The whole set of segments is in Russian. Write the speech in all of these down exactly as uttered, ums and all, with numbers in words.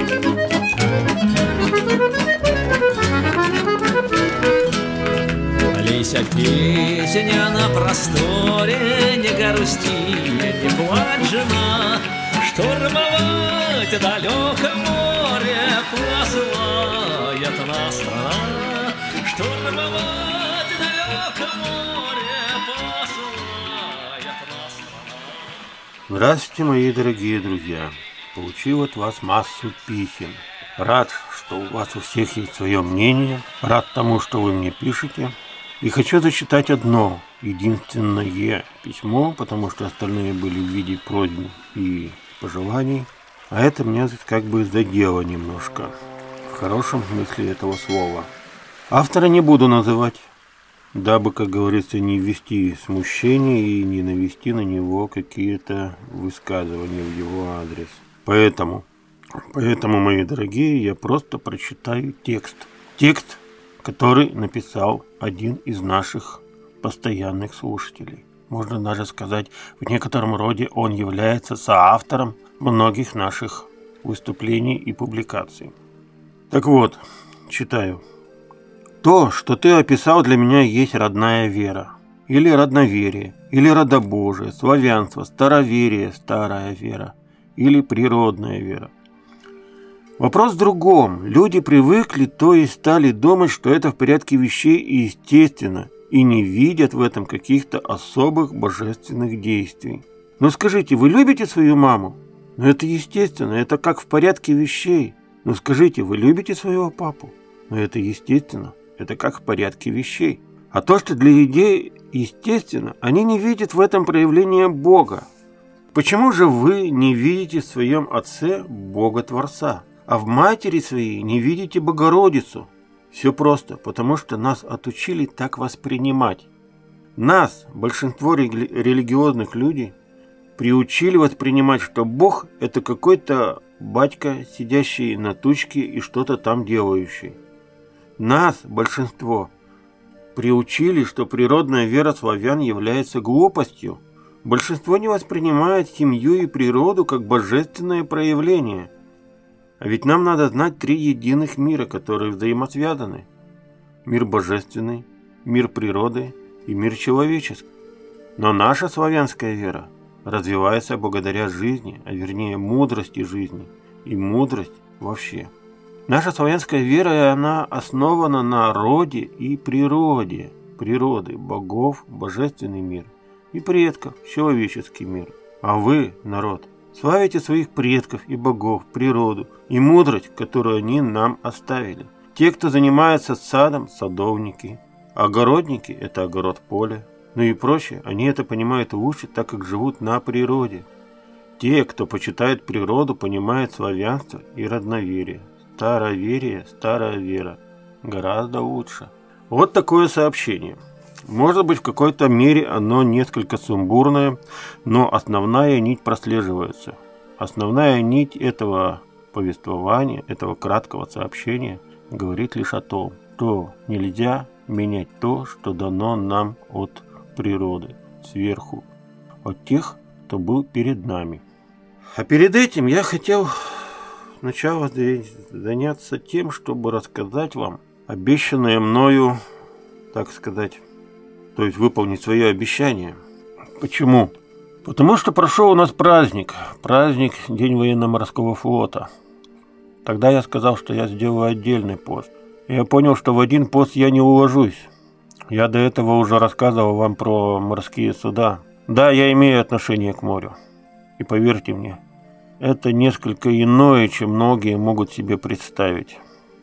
Лися, песня на просторе, не грусти, не плачь, жена. Штурмовать далеко море посылает нас страна. Штурмовать далеко море посылает нас страна. Здравствуйте, мои дорогие друзья. Получил от вас массу писем. Рад, что у вас у всех есть свое мнение. Рад тому, что вы мне пишете. И хочу зачитать одно, единственное письмо, потому что остальные были в виде просьб и пожеланий. А это меня как бы задело немножко, в хорошем смысле этого слова. Автора не буду называть, дабы, как говорится, не ввести смущение и не навести на него какие-то высказывания в его адрес. Поэтому, поэтому, мои дорогие, я просто прочитаю текст. Текст, который написал один из наших постоянных слушателей. Можно даже сказать, в некотором роде он является соавтором многих наших выступлений и публикаций. Так вот, читаю. То, что ты описал, для меня есть родная вера, или родноверие, или родобожие, славянство, староверие, старая вера, или природная вера. Вопрос в другом. Люди привыкли, то есть стали думать, что это в порядке вещей и естественно, и не видят в этом каких-то особых божественных действий. Но скажите, вы любите свою маму? Ну это естественно, это как в порядке вещей. Но скажите, вы любите своего папу? Ну это естественно, это как в порядке вещей. А то, что для людей естественно, они не видят в этом проявления Бога. Почему же вы не видите в своем Отце Бога-Творца? А в матери своей не видите Богородицу? Все просто, потому что нас отучили так воспринимать. Нас, большинство рели- религиозных людей, приучили воспринимать, что Бог – это какой-то батька, сидящий на тучке и что-то там делающий. Нас, большинство, приучили, что природная вера славян является глупостью. Большинство не воспринимает семью и природу как божественное проявление. А ведь нам надо знать три единых мира, которые взаимосвязаны. Мир божественный, мир природы и мир человеческий. Но наша славянская вера развивается благодаря жизни, а вернее мудрости жизни и мудрость вообще. Наша славянская вера, она основана на роде и природе, природы, богов, божественный мир и предков, человеческий мир. А вы, народ, славите своих предков и богов, природу и мудрость, которую они нам оставили. Те, кто занимается садом, садовники, огородники – это огород-поле, ну и прочее, они это понимают лучше, так как живут на природе. Те, кто почитает природу, понимают славянство и родноверие, староверие, старая вера. Гораздо лучше. Вот такое сообщение. Может быть, в какой-то мере оно несколько сумбурное, но основная нить прослеживается. Основная нить этого повествования, этого краткого сообщения говорит лишь о том, что нельзя менять то, что дано нам от природы, сверху, от тех, кто был перед нами. А перед этим я хотел сначала заняться тем, чтобы рассказать вам обещанное мною, так сказать, то есть выполнить свое обещание. Почему? Потому что прошел у нас праздник. Праздник День военно-морского флота. Тогда я сказал, что я сделаю отдельный пост. И я понял, что в один пост я не уложусь. Я до этого уже рассказывал вам про морские суда. Да, я имею отношение к морю. И поверьте мне, это несколько иное, чем многие могут себе представить.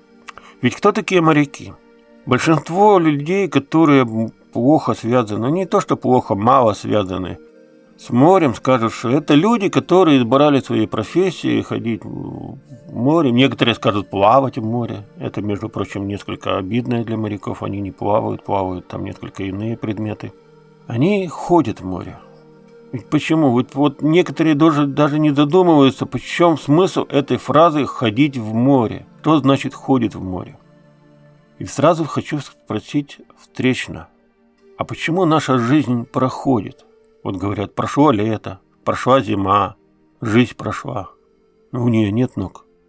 Ведь кто такие моряки? Большинство людей, которые плохо связаны, не то что плохо, мало связаны с морем, скажут, что это люди, которые избрали свои профессии, ходить в море. Некоторые скажут плавать в море. Это, между прочим, несколько обидное для моряков. Они не плавают, плавают там несколько иные предметы. Они ходят в море. Ведь почему? Вот, вот некоторые даже, даже не задумываются, в чем смысл этой фразы «ходить в море». Что значит «ходит в море»? И сразу хочу спросить встречно, а почему наша жизнь проходит? Вот говорят, прошло лето, прошла зима, жизнь прошла, но у нее нет ног.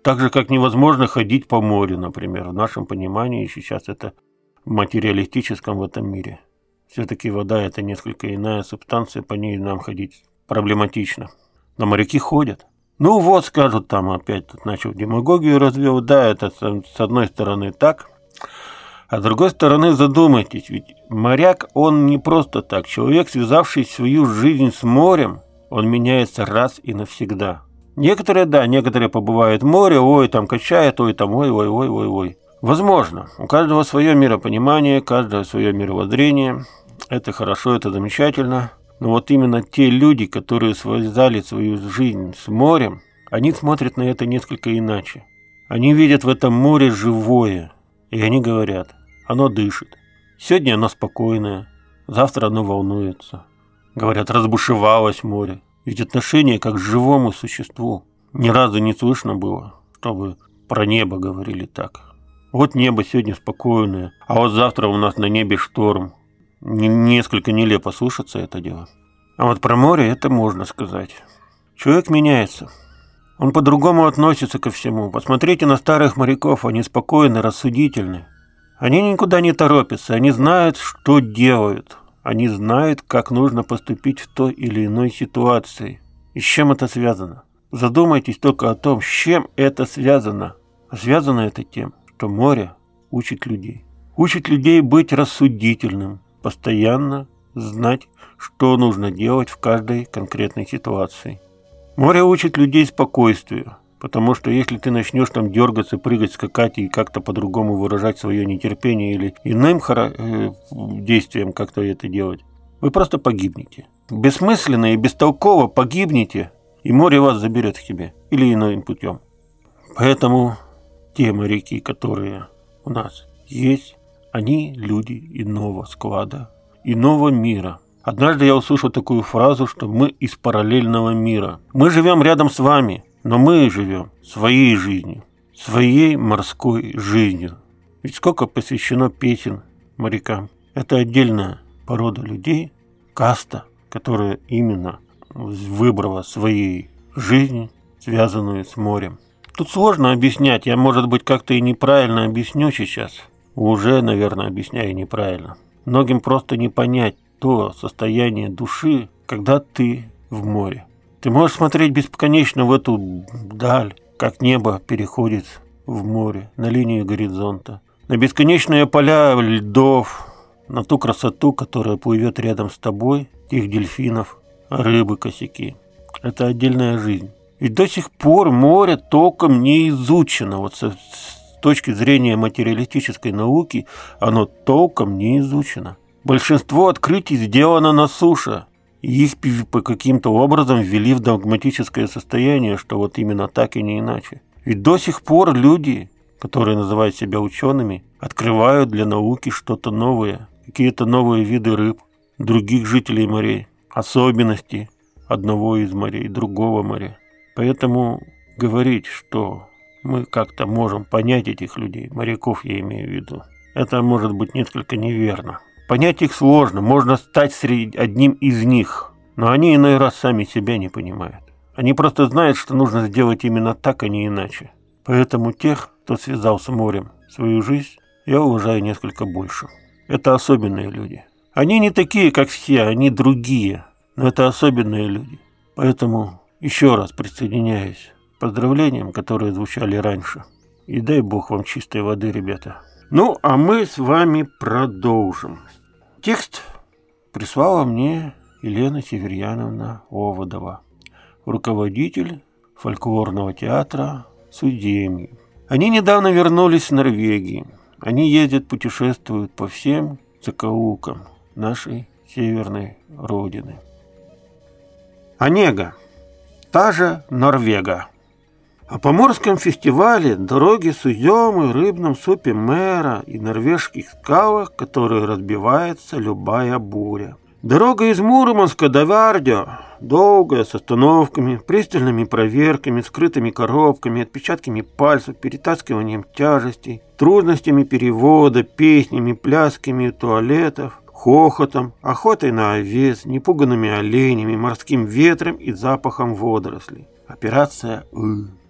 Так же, как невозможно ходить по морю, например. В нашем понимании сейчас это в материалистическом в этом мире. Все-таки вода – это несколько иная субстанция, по ней нам ходить проблематично. Но моряки ходят. Ну вот, скажут там, опять тут начал демагогию развел. Да, это с одной стороны так, а с другой стороны задумайтесь. Ведь моряк, он не просто так. Человек, связавший свою жизнь с морем, он меняется раз и навсегда. Некоторые, да, некоторые побывают в море, ой, там качает, ой, там, ой, ой, ой, ой, ой. Возможно, у каждого свое миропонимание, каждого свое мировоззрение. Это хорошо, это замечательно. Но вот именно те люди, которые связали свою жизнь с морем, они смотрят на это несколько иначе. Они видят в этом море живое. И они говорят, оно дышит. Сегодня оно спокойное, завтра оно волнуется. Говорят, разбушевалось море. Ведь отношение как к живому существу. Ни разу не слышно было, чтобы про небо говорили так. Вот небо сегодня спокойное, а вот завтра у нас на небе шторм. Несколько нелепо слушаться это дело. А вот про море это можно сказать. Человек меняется. Он по-другому относится ко всему. Посмотрите на старых моряков, они спокойны, рассудительны. Они никуда не торопятся, они знают, что делают. Они знают, как нужно поступить в той или иной ситуации. И с чем это связано? Задумайтесь только о том, с чем это связано. А связано это тем, что море учит людей. Учит людей быть рассудительным. Постоянно знать, что нужно делать в каждой конкретной ситуации. Море учит людей спокойствию, потому что если ты начнешь там дергаться, прыгать, скакать и как-то по-другому выражать свое нетерпение или иным хара- э, действием как-то это делать, вы просто погибнете. Бессмысленно и бестолково погибнете, и море вас заберет к себе или иным путем. Поэтому те моряки, которые у нас есть, они люди иного склада, иного мира. Однажды я услышал такую фразу, что мы из параллельного мира. Мы живем рядом с вами, но мы живем своей жизнью, своей морской жизнью. Ведь сколько посвящено песен морякам. Это отдельная порода людей, каста, которая именно выбрала своей жизнь, связанную с морем. Тут сложно объяснять, я, может быть, как-то и неправильно объясню сейчас. Уже, наверное, объясняю неправильно. Многим просто не понять то состояние души, когда ты в море. Ты можешь смотреть бесконечно в эту даль, как небо переходит в море, на линию горизонта, на бесконечные поля льдов, на ту красоту, которая плывет рядом с тобой, тех дельфинов, рыбы, косяки. Это отдельная жизнь. Ведь до сих пор море толком не изучено. Вот со С точки зрения материалистической науки оно толком не изучено. Большинство открытий сделано на суше. И их по каким-то образом ввели в догматическое состояние, что вот именно так и не иначе. Ведь до сих пор люди, которые называют себя учеными, открывают для науки что-то новое. Какие-то новые виды рыб, других жителей морей, особенности одного из морей, другого моря. Поэтому говорить, что мы как-то можем понять этих людей, моряков я имею в виду, это может быть несколько неверно. Понять их сложно, можно стать среди одним из них, но они иной раз сами себя не понимают. Они просто знают, что нужно сделать именно так, а не иначе. Поэтому тех, кто связал с морем свою жизнь, я уважаю несколько больше. Это особенные люди. Они не такие, как все, они другие, но это особенные люди. Поэтому еще раз присоединяюсь к поздравлениям, которые звучали раньше. И дай Бог вам чистой воды, ребята. Ну, а мы с вами продолжим. Текст прислала мне Елена Северьяновна Оводова, руководитель фольклорного театра «Судемье». Они недавно вернулись с Норвегии. Они ездят, путешествуют по всем закоулкам нашей северной родины. Онега. Та же Норвега. О поморском фестивале, дороге с Узем и рыбном супе мэра и норвежских скалах, которые разбивается любая буря. Дорога из Мурманска до Вардё долгая, с остановками, пристальными проверками, скрытыми коробками, отпечатками пальцев, перетаскиванием тяжестей, трудностями перевода, песнями, плясками туалетов, хохотом, охотой на овец, непуганными оленями, морским ветром и запахом водорослей. Операция «Ы».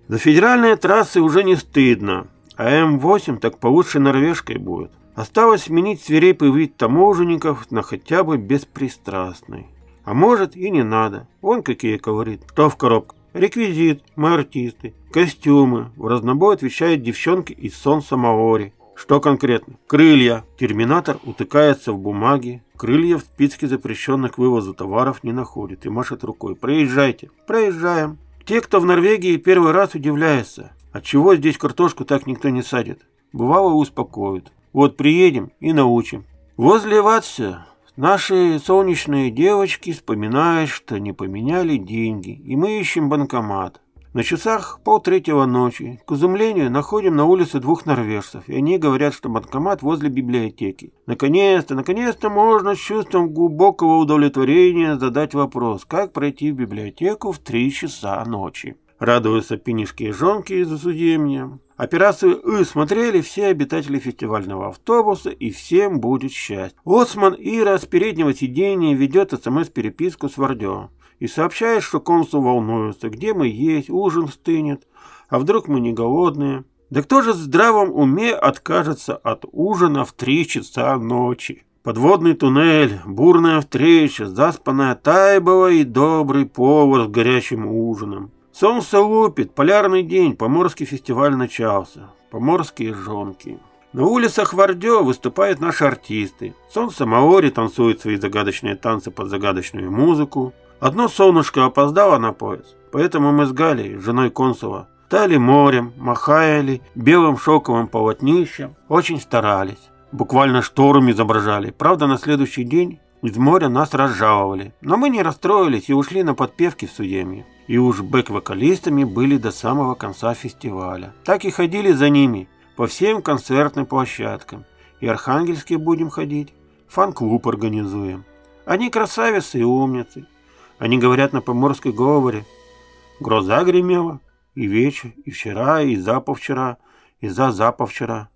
За федеральные трассы уже не стыдно, а М восемь так получше норвежкой будет. Осталось сменить свирепый вид таможенников на хотя бы беспристрастный. А может и не надо. Вон какие колорит. Что в коробках? Реквизит, мы артисты. Костюмы. В разнобой отвечают девчонки из Сонса Маори. Что конкретно? Крылья. Терминатор утыкается в бумаге. Крылья в списке запрещенных к вывозу товаров не находит и машет рукой. Проезжайте. Проезжаем. Те, кто в Норвегии первый раз, удивляются. Отчего здесь картошку так никто не садит? Бывало успокоит. Вот приедем и научим. Возле Ватсё наши солнечные девочки вспоминают, что не поменяли деньги, и мы ищем банкомат. На часах полтретьего ночи, к изумлению, находим на улице двух норвежцев, и они говорят, что банкомат возле библиотеки. Наконец-то, наконец-то можно с чувством глубокого удовлетворения задать вопрос, как пройти в библиотеку в три часа ночи. Радуются пенежские жонки из Осудемья. Операцию «И» смотрели все обитатели фестивального автобуса, и всем будет счастье. Лоцман Ира с переднего сиденья ведет СМС-переписку с Вардё и сообщает, что консул волнуется, где мы есть, ужин стынет, а вдруг мы не голодные. Да кто же в здравом уме откажется от ужина в три часа ночи? Подводный туннель, бурная встреча, заспанная Тайбова и добрый повар с горячим ужином. Солнце лупит, полярный день, поморский фестиваль начался. Поморские жонки. На улицах Вардё выступают наши артисты. Солнце Маори танцует свои загадочные танцы под загадочную музыку. Одно солнышко опоздало на пояс, поэтому мы с Галей, женой консула, стали морем, махаяли белым шелковым полотнищем, очень старались. Буквально шторм изображали. Правда, на следующий день из моря нас разжаловали. Но мы не расстроились и ушли на подпевки в Судемье. И уж бэк-вокалистами были до самого конца фестиваля. Так и ходили за ними по всем концертным площадкам. И Архангельске будем ходить, фан-клуб организуем. Они красавицы и умницы. Они говорят на поморской говоре. Гроза гремела и вечер, и вчера, и заповчера, и за-заповчера.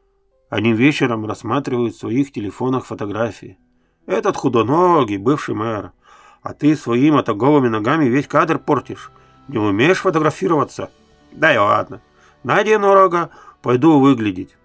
Они вечером рассматривают в своих телефонах фотографии. Этот худоногий, бывший мэр. А ты своими-то голыми ногами весь кадр портишь. Не умеешь фотографироваться? Да и ладно. Надену рога, пойду выглядеть.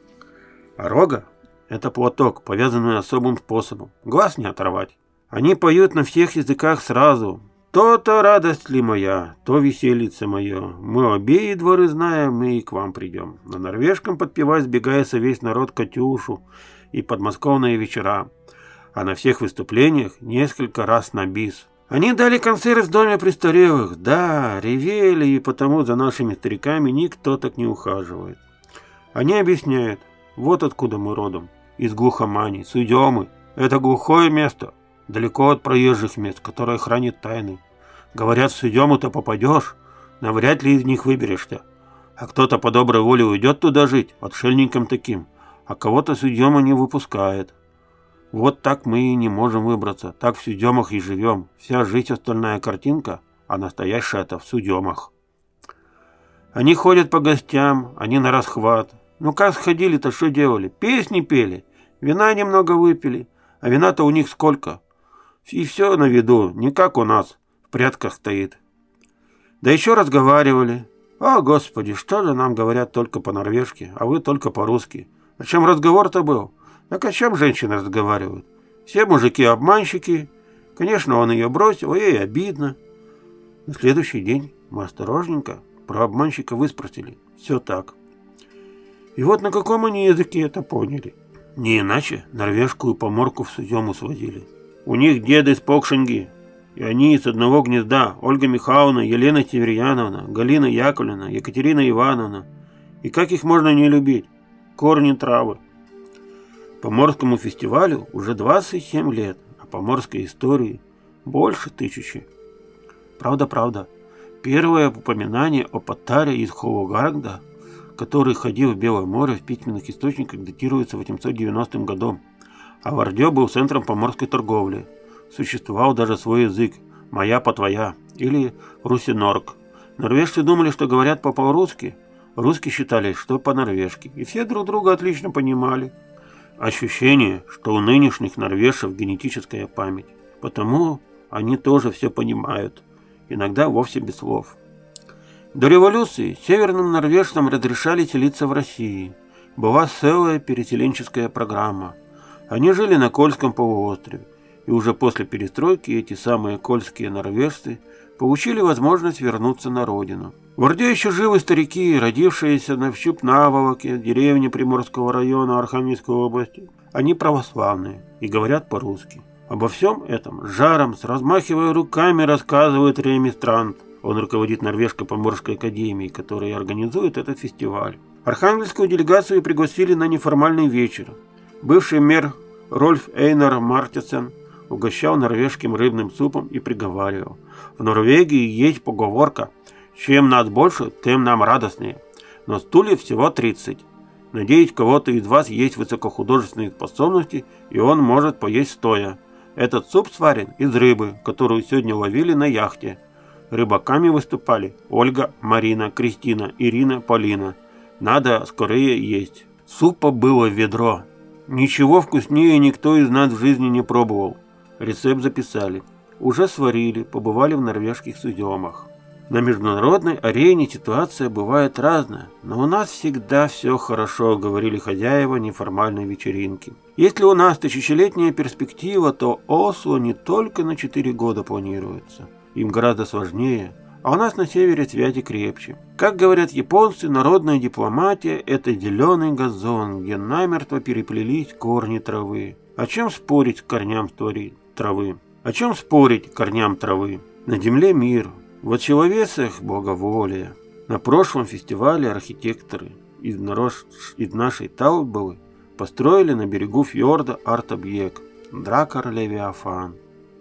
А рога — это платок, повязанный особым способом. Глаз не оторвать. Они поют на всех языках сразу. То-то радость ли моя, то весельице мое. Мы обеи дворы знаем, мы и к вам придем. На норвежском подпевать сбегается весь народ Катюшу и подмосковные вечера. А на всех выступлениях несколько раз на бис. Они дали концерт в доме престарелых. Да, ревели, и потому за нашими стариками никто так не ухаживает. Они объясняют, вот откуда мы родом. Из глухомани, Судемы. Это глухое место, далеко от проезжих мест, которое хранит тайны. Говорят, в Судему-то попадешь, навряд ли из них выберешься. А кто-то по доброй воле уйдет туда жить, отшельником таким, а кого-то Судема не выпускает. Вот так мы и не можем выбраться, так в Судемах и живем. Вся жизнь остальная картинка, а настоящая-то в Судемах. Они ходят по гостям, они на расхват. Ну как сходили-то, что делали? Песни пели, вина немного выпили, а вина-то у них сколько? И все на виду, не как у нас, в прядках стоит. Да еще разговаривали. О, Господи, что же нам говорят только по-норвежски, а вы только по-русски? О чем разговор-то был? Так о чем женщины разговаривают? Все мужики обманщики. Конечно, он ее бросил, ей обидно. На следующий день мы осторожненько про обманщика выспросили. Все так. И вот на каком они языке это поняли. Не иначе норвежскую поморку в Судему свозили. У них деды с Покшенги, и они из одного гнезда. Ольга Михайловна, Елена Северьяновна, Галина Яковлевна, Екатерина Ивановна. И как их можно не любить? Корни травы. Поморскому фестивалю уже двадцать семь лет, а поморской истории больше тысячи. Правда, правда. Первое упоминание о Паттаре из Хологарда, который ходил в Белое море, в письменных источниках датируется восемьсот девяностым годом. А Вардё был центром поморской торговли. Существовал даже свой язык – «моя по твоя» или «русинорг». Норвежцы думали, что говорят по-русски, русские считали, что по-норвежски, и все друг друга отлично понимали. Ощущение, что у нынешних норвежцев генетическая память, потому они тоже все понимают, иногда вовсе без слов. До революции северным норвежцам разрешали селиться в России. Была целая переселенческая программа. Они жили на Кольском полуострове, и уже после перестройки эти самые кольские норвежцы получили возможность вернуться на родину. В Орде еще живы старики, родившиеся на Вщуп-Наволоке, деревне Приморского района Архангельской области. Они православные и говорят по-русски. Обо всем этом с жаром, с размахивая руками, рассказывает Реми Странт. Он руководит Норвежской поморской академией, которая организует этот фестиваль. Архангельскую делегацию пригласили на неформальный вечер. Бывший мэр Рольф Эйнар Мартинсен угощал норвежским рыбным супом и приговаривал: «В Норвегии есть поговорка: чем нас больше, тем нам радостнее. Но стульев всего тридцать. Надеюсь, у кого-то из вас есть высокохудожественные способности, и он может поесть стоя. Этот суп сварен из рыбы, которую сегодня ловили на яхте. Рыбаками выступали Ольга, Марина, Кристина, Ирина, Полина. Надо скорее есть». Супа было ведро. Ничего вкуснее никто из нас в жизни не пробовал. Рецепт записали. Уже сварили, побывали в норвежских судьемах. На международной арене ситуация бывает разная, но у нас всегда все хорошо, говорили хозяева неформальной вечеринки. Если у нас тысячелетняя перспектива, то Осло не только на четыре года планируется. Им гораздо сложнее, а у нас на севере связи крепче. Как говорят японцы, народная дипломатия – это зеленый газон, где намертво переплелись корни травы. О чем спорить с корням травы? О чем спорить корням травы? На земле мир. В человесах благоволие. На прошлом фестивале архитекторы из, нарож... из нашей Таубовы построили на берегу фьорда арт-объект Дракар-Левиафан.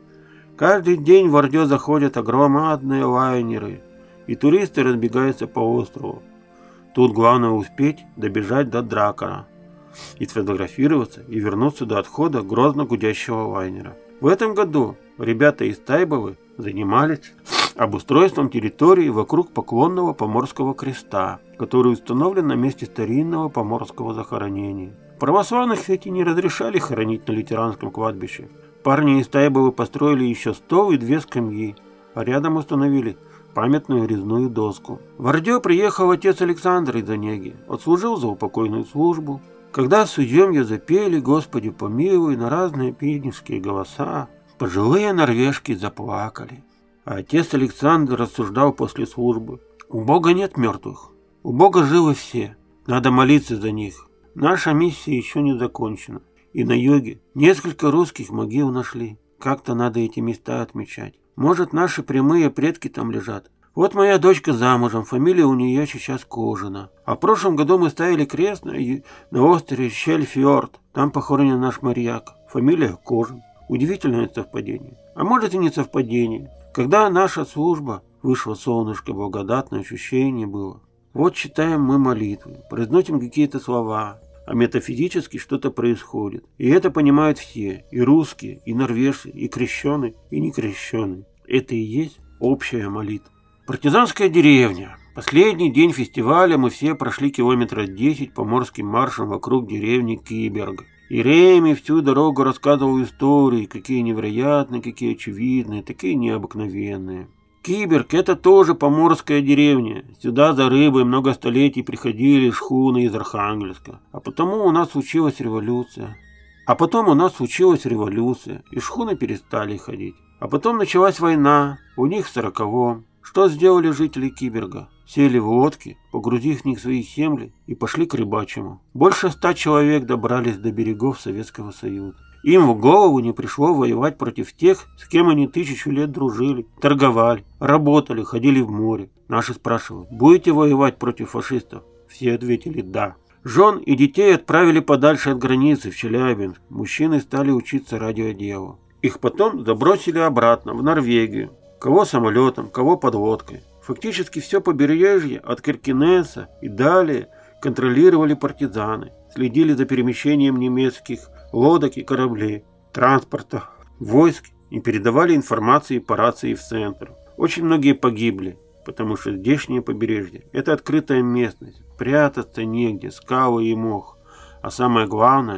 Каждый день в Орде заходят огромные лайнеры, и туристы разбегаются по острову. Тут главное успеть добежать до Дракара и сфотографироваться и вернуться до отхода грозно гудящего лайнера. В этом году ребята из Тайбовы занимались обустройством территории вокруг поклонного Поморского креста, который установлен на месте старинного поморского захоронения. Православных, кстати, не разрешали хоронить на лютеранском кладбище. Парни из Тайбовы построили еще стол и две скамьи, а рядом установили памятную резную доску. В Ордё приехал отец Александр из Онеги, отслужил за упокойную службу. Когда судьём запели «Господи помилуй» на разные певнические голоса, пожилые норвежки заплакали. А отец Александр рассуждал после службы: у Бога нет мертвых, у Бога живы все, надо молиться за них. Наша миссия еще не закончена. И на юге несколько русских могил нашли. Как-то надо эти места отмечать. Может, наши прямые предки там лежат. Вот моя дочка замужем, фамилия у нее сейчас Кожина. А в прошлом году мы ставили крест на, на острове Щельфьорд. Там похоронен наш моряк. Фамилия Кожин. Удивительное совпадение. А может и не совпадение. Когда наша служба вышло солнышко, благодатное ощущение было. Вот читаем мы молитвы, произносим какие-то слова. А метафизически что-то происходит. И это понимают все. И русские, и норвежцы, и крещеные, и некрещеные. Это и есть общая молитва. Партизанская деревня. Последний день фестиваля мы все прошли километра десять поморским маршем вокруг деревни Киберг. И Реми всю дорогу рассказывал истории, какие невероятные, какие очевидные, такие необыкновенные. Киберг – это тоже поморская деревня. Сюда за рыбой много столетий приходили шхуны из Архангельска. А потому у нас случилась революция. А потом у нас случилась революция, и шхуны перестали ходить. А потом началась война, у них в сороковом. Что сделали жители Киберга? Сели в лодки, погрузив в них свои земли и пошли к рыбачьему. Больше ста человек добрались до берегов Советского Союза. Им в голову не пришло воевать против тех, с кем они тысячу лет дружили, торговали, работали, ходили в море. Наши спрашивают: будете воевать против фашистов? Все ответили да. Жен и детей отправили подальше от границы, в Челябинск. Мужчины стали учиться радиоделу. Их потом забросили обратно, в Норвегию. Кого самолетом, кого подлодкой. Фактически все побережье от Киркенеса и далее контролировали партизаны. Следили за перемещением немецких лодок и кораблей, транспорта, войск и передавали информацию по рации в центр. Очень многие погибли, потому что здешнее побережье – это открытая местность, прятаться негде, скалы и мох. А самое главное,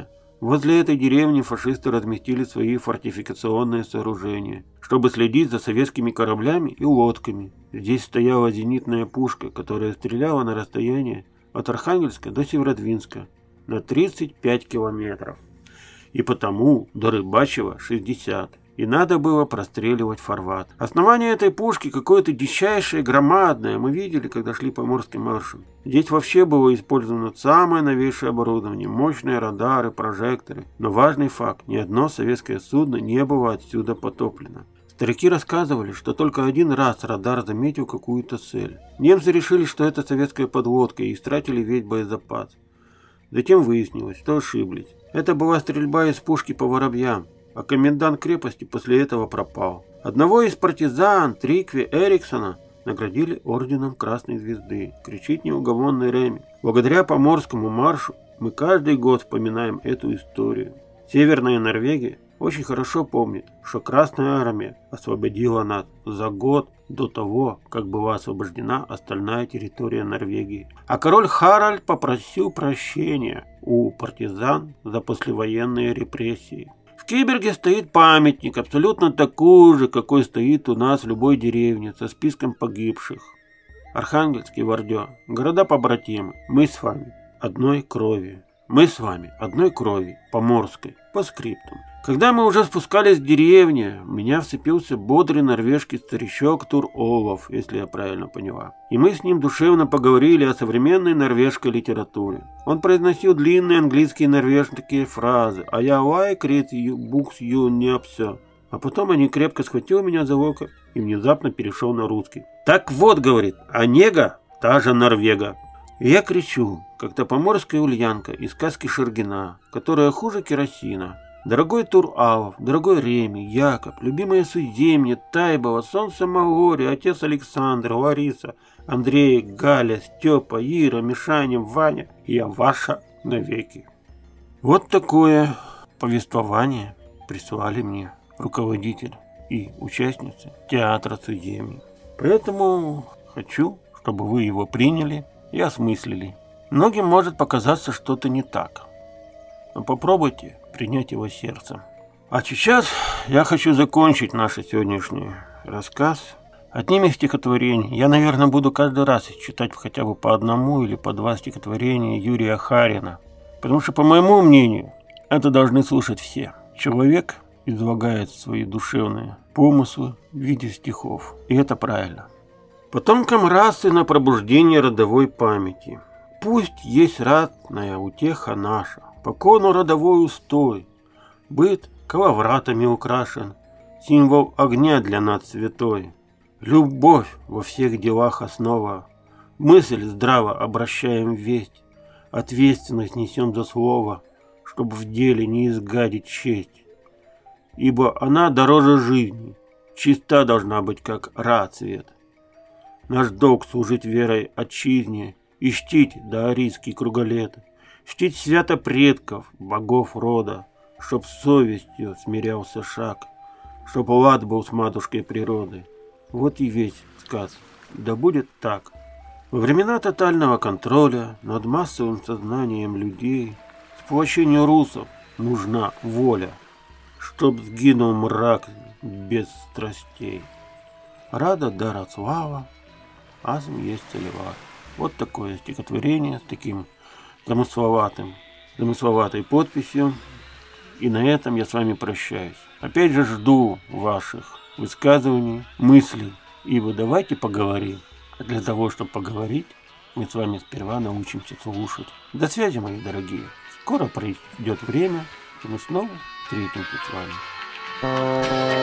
Возле этой деревни фашисты разместили свои фортификационные сооружения, чтобы следить за советскими кораблями и лодками. Здесь стояла зенитная пушка, которая стреляла на расстояние от Архангельска до Северодвинска на тридцать пять километров. И потому до Рыбачева шестьдесят. И надо было простреливать форвард. Основание этой пушки какое-то дичайшее, громадное. Мы видели, когда шли по Морским маршам. Здесь вообще было использовано самое новейшее оборудование. Мощные радары, прожекторы. Но важный факт. Ни одно советское судно не было отсюда потоплено. Старики рассказывали, что только один раз радар заметил какую-то цель. Немцы решили, что это советская подлодка, и истратили весь боезапас. Затем выяснилось, что ошиблись. Это была стрельба из пушки по воробьям. А комендант крепости после этого пропал. Одного из партизан, Трикви Эриксона, наградили орденом Красной Звезды. Кричит неугомонный Реми. Благодаря Поморскому маршу мы каждый год вспоминаем эту историю. Северная Норвегия очень хорошо помнит, что Красная Армия освободила нас за год до того, как была освобождена остальная территория Норвегии. А король Харальд попросил прощения у партизан за послевоенные репрессии. В Киберге стоит памятник, абсолютно такой же, какой стоит у нас в любой деревне, со списком погибших. Архангельск и Вардё, города-побратимы, мы с вами одной крови. Мы с вами одной крови, поморской, по скриптум. Когда мы уже спускались в деревню, в меня вцепился бодрый норвежский старичок Тур Олов, если я правильно поняла. И мы с ним душевно поговорили о современной норвежской литературе. Он произносил длинные английские и норвежские фразы, а я like read books you не все. А потом они крепко схватил меня за локоть и внезапно перешел на русский. Так вот, говорит, Онега та же Норвега. И я кричу, как та поморская Ульянка из сказки Шергина, которая хуже керосина. Дорогой Тур-Алов, дорогой Реми, Якоб, любимая Суземья, Тайбова, Солнце Магори, отец Александр, Лариса, Андрей, Галя, Степа, Ира, Мишаня, Ваня, я ваша навеки. Вот такое повествование прислали мне руководитель и участницы театра Суземья. Поэтому хочу, чтобы вы его приняли и осмыслили. Многим может показаться что-то не так, но попробуйте принять его сердцем. А сейчас я хочу закончить наш сегодняшний рассказ одним из стихотворений. Я, наверное, буду каждый раз читать хотя бы по одному или по два стихотворения Юрия Харина, потому что, по моему мнению, это должны слушать все. Человек излагает свои душевные помыслы в виде стихов, и это правильно. Потомкам расы на пробуждение родовой памяти. Пусть есть ратная утеха наша, по кону родовой устой, быт коловратами украшен, символ огня для нас святой. Любовь во всех делах основа, мысль здраво обращаем в весть, ответственность несем за слово, чтоб в деле не изгадить честь. Ибо она дороже жизни, чиста должна быть, как рацвет. Наш долг служить верой отчизне и чтить даорийский круголет, чтить свято предков, богов рода, чтоб совестью смирялся шаг, чтоб лад был с матушкой природы. Вот и весь сказ. Да будет так. Во времена тотального контроля над массовым сознанием людей сплощению русов нужна воля, чтоб сгинул мрак без страстей. Рада Дарослава, азм есть целевар. Вот такое стихотворение с таким замысловатым, замысловатой подписью. И на этом я с вами прощаюсь. Опять же жду ваших высказываний, мыслей. Ибо давайте поговорим. А для того, чтобы поговорить, мы с вами сперва научимся слушать. До связи, мои дорогие. Скоро придет время, и мы снова встретимся с вами.